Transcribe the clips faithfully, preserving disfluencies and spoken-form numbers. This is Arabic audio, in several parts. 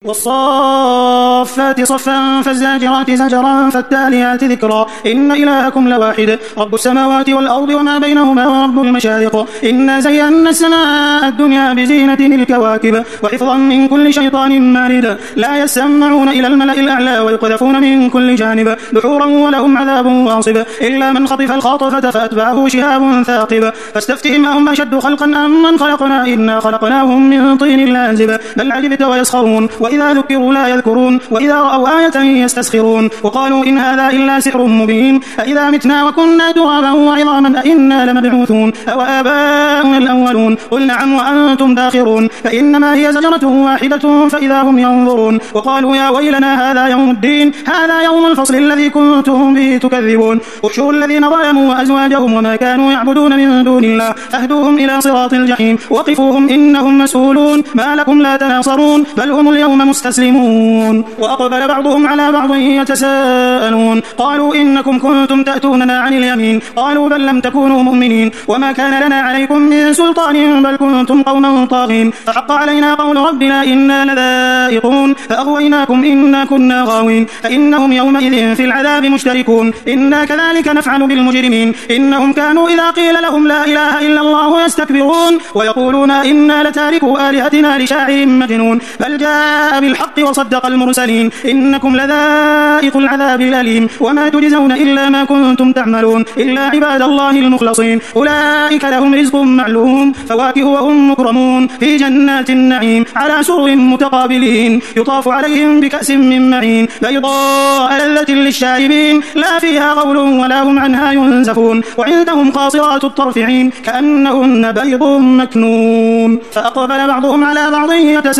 والصافات صفا فالزاجرات زجرا فالتاليات ذكرا إن إلهكم لواحد رب السماوات والأرض وما بينهما ورب المشارق إنا زينا السماء الدنيا بزينة الكواكب وحفظا من كل شيطان مارد لا يسمعون إلى الملأ الأعلى ويقذفون من كل جانب دحورا ولهم عذاب واصب إلا من خطف الخاطفة فأتبعه شهاب ثاقب فاستفتهم أهم أشد خلقا أم من خلقنا إنا خلقناهم من طين لازب بل عجبت ويسخرون وإذا ذكروا لا يذكرون وإذا رأوا آية يستسخرون وقالوا إن هذا إلا سحر مبين أإذا متنا وكنا ترابا وعظاما أإنا لمبعوثون أو آباؤنا الأولون قل نعم وأنتم داخرون فإنما هي زجرة واحدة فإذا هم ينظرون وقالوا يا ويلنا هذا يوم الدين هذا يوم الفصل الذي كنتم به تكذبون احشروا الذين ظلموا وأزواجهم وما كانوا يعبدون من دون الله فاهدوهم إلى صراط الجحيم وقفوهم إنهم مسؤولون ما لكم لا تناصرون بل هم اليوم مستسلمون وأقبل بعضهم على بعض يتساءلون قالوا إنكم كنتم تأتوننا عن اليمين قالوا بل لم تكونوا مؤمنين وما كان لنا عليكم من سلطان بل كنتم قوما طاغين فحق علينا قول ربنا إنا لذائقون فأغويناكم إنا كنا غاوين فإنهم يومئذ في العذاب مشتركون إنا كذلك نفعل بالمجرمين إنهم كانوا إذا قيل لهم لا إله إلا الله يستكبرون ويقولون إنا لتاركوا آلهتنا لشاعر مجنون بل جاء بالحق وصدق المرسلين إنكم لذائق العذاب الأليم وما تجزون إلا ما كنتم تعملون إلا عباد الله المخلصين أولئك لهم رزق معلوم فواكه وهم مكرمون في جنات النعيم على سرر متقابلين يطاف عليهم بكأس من معين بيضاء لذة للشاربين لا فيها غول ولا هم عنها ينزفون وعندهم قاصرات الطرف عين كأنهن بيض مكنون فأقبل بعضهم على بعض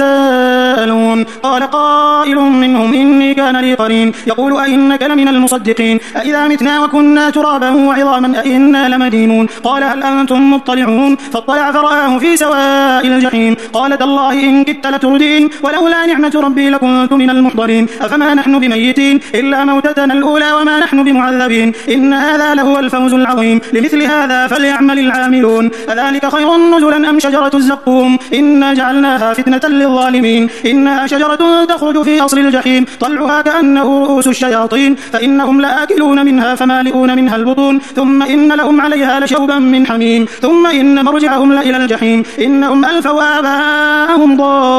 يتساءلون قال قائل منهم إني كان لي قرين يقول أئنك لمن المصدقين أئذا متنا وكنا ترابا وعظاما أئنا لمدينون قال هل أنتم مطلعون فاطلع فرآه في سواء الجحيم قال تالله إن كدت لتردين ولولا نعمة ربي لكنت من المحضرين أفما نحن بميتين إلا موتتنا الأولى وما نحن بمعذبين إن هذا لهو الفوز العظيم لمثل هذا فليعمل العاملون أذلك خير نزلا أم شجرة الزقوم إنا جعلناها فتنة للظالمين إنها شجرة تخرج في أصل الجحيم طلعها كأنه رؤوس الشياطين فإنهم لآكلون منها فمالئون منها البطون ثم إن لهم عليها لشوبا من حميم ثم إن مرجعهم لإلى الجحيم إنهم ألفوا آباءهم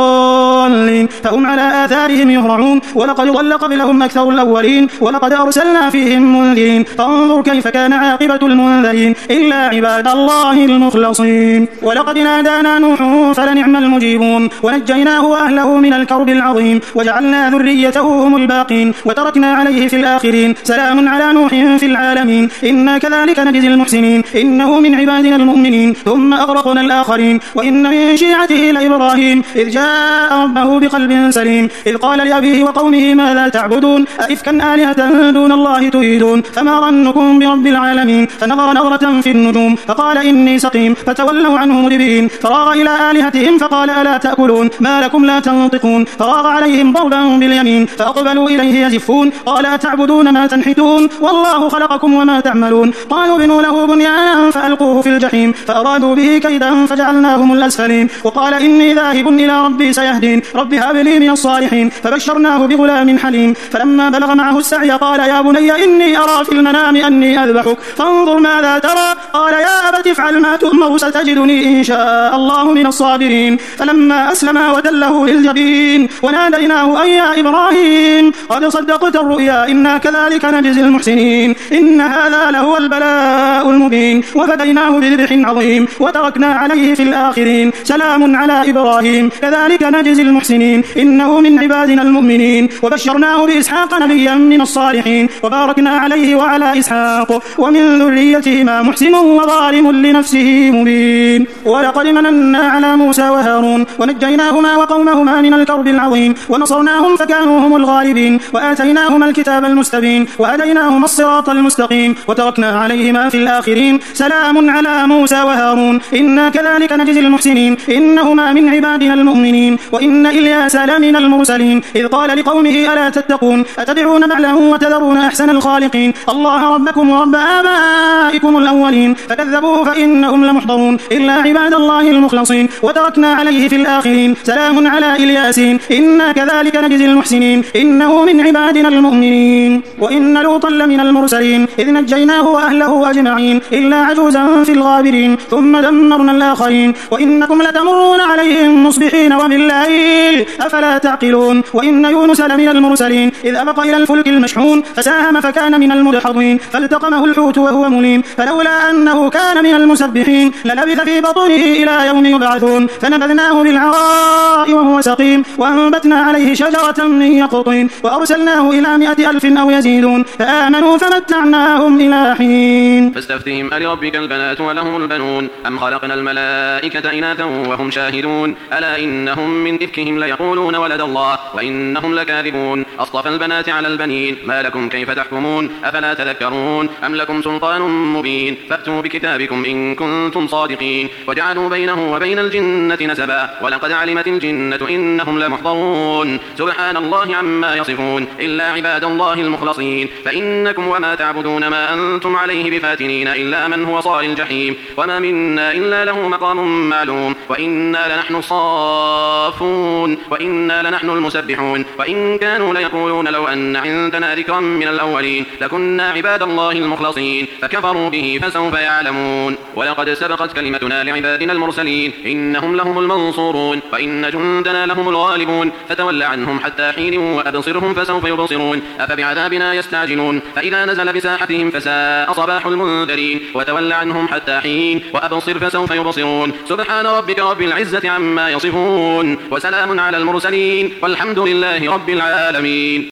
ضالين فهم على آثارهم يهرعون ولقد ضل قبلهم أكثر الأولين ولقد أرسلنا فيهم منذرين فانظر كيف كان عاقبة المنذرين إلا عباد الله المخلصين ولقد نادانا نوح فلنعم المجيبون ونجيناه وأهله من الكرب العظيم وجعلنا ذريته هم الباقين وتركنا عليه في الآخرين سلام على نوح في العالمين إنا كذلك نجزي المحسنين إنه من عبادنا المؤمنين ثم أغرقنا الآخرين وإن من شيعته لإبراهيم إذ جاء ربه بقلب سليم إذ قال لأبيه وقومه ماذا تعبدون أئفكا آلهة دون الله تريدون فما ظنكم برب العالمين فنظر نظرة في النجوم فقال إني سقيم فتولوا عنه مدبرين فراغ إلى آلهتهم فقال ألا تأكلون ما لكم لا تنطقون فراغ عليهم ضربا باليمين فأقبلوا إليه يزفون قال أتعبدون ما تنحتون والله خلقكم وما تعملون قالوا بنوا له بنيانا فألقوه في الجحيم فأرادوا به كيدا فجعلناهم الأسفلين وقال إني ذاهب إلى ربي سيهدين رب هب لي من الصالحين فبشرناه بغلام حليم فلما بلغ معه السعي قال يا بني إني أرى في المنام أني أذبحك فانظر ماذا ترى قال يا أبت افعل ما تؤمر ستجدني إن شاء الله من الصابرين فلما أسلما وتله للجبين وناديناه أن يا إبراهيم قد صدقت الرؤيا إنا كذلك نجزي المحسنين إن هذا لهو البلاء المبين وفديناه بذبح عظيم وتركنا عليه في الآخرين سلام على إبراهيم كذلك نجزي المحسنين إنه من عبادنا المؤمنين وبشرناه بإسحاق نبيا من الصالحين وباركنا عليه وعلى إسحاق ومن ذريتهما محسن وظالم لنفسه مبين ولقد مننا على موسى وهارون ونجيناهما وقومهما من الكرب العظيم ونصرناهم فكانوا هم الغالبين وآتيناهما الكتاب المستبين وهديناهما الصراط المستقيم وتركنا عليهما في الآخرين سلام على موسى وهارون إنا كذلك نجزي المحسنين إنهما من عبادنا المؤمنين وإن إلياس لمن المرسلين إذ قال لقومه ألا تتقون أتدعون بعلا وتذرون أحسن الخالقين الله ربكم ورب آبائكم الأولين فكذبوه فإنهم لمحضرون إلا عباد الله المخلصين وتركنا عليه في الآخرين سلام على إلياسين إنا كذلك نجزي المحسنين إنه من عبادنا المؤمنين وإن لوطا لمن المرسلين إذ نجيناه وأهله أجمعين إلا عجوزا في الغابرين ثم دمرنا الآخرين وإنكم لتمرون عليهم مصبحين وبالليل أفلا تعقلون وإن يونس لمن المرسلين إذ أبق إلى الفلك المشحون فساهم فكان من المدحضين فالتقمه الحوت وهو مليم فلولا أنه كان من المسبحين للبث في بطنه إلى يوم يبعثون فنبذناه بالعراء وهو سقيم وأنبتنا عليه شجرة من يقطين وأرسلناه إلى مائة ألف أو يزيدون فآمنوا فمتعناهم إلى حين فاستفتهم ألربك البنات ولهم البنون أم خلقنا الملائكة إناثا وهم شاهدون ألا إنهم من إفكهم ليقولون ولد الله وإنهم لكاذبون أصطفى البنات على البنين ما لكم كيف تحكمون أفلا تذكرون أم لكم سلطان مبين فأتوا بكتابكم إن كنتم صادقين وجعلوا بينه وبين الجنة نسبا ولقد علمت الجنة إنهم لمحضرون سبحان الله عما يصفون إلا عباد الله المخلصين فإنكم وما تعبدون ما أنتم عليه بفاتنين إلا من هو صال الجحيم وما منا إلا له مقام معلوم وإنا لنحن الصافون وإنا لنحن المسبحون وإن كانوا ليقولون لو أن عندنا ذكرا من الأولين لكنا عباد الله المخلصين فكفروا به فسوف يعلمون ولقد سبقت كلمتنا لعبادنا المرسلين إنهم لهم المنصورون وإن جندنا لهم الغالبون فتول عنهم حتى حين وأبصرهم فسوف يبصرون أفبعذابنا يستعجلون فإذا نزل بساحتهم فساء صباح المنذرين وتول عنهم حتى حين وأبصر فسوف يبصرون سبحان ربك رب العزة عما يصفون وسلام على المرسلين والحمد لله رب العالمين.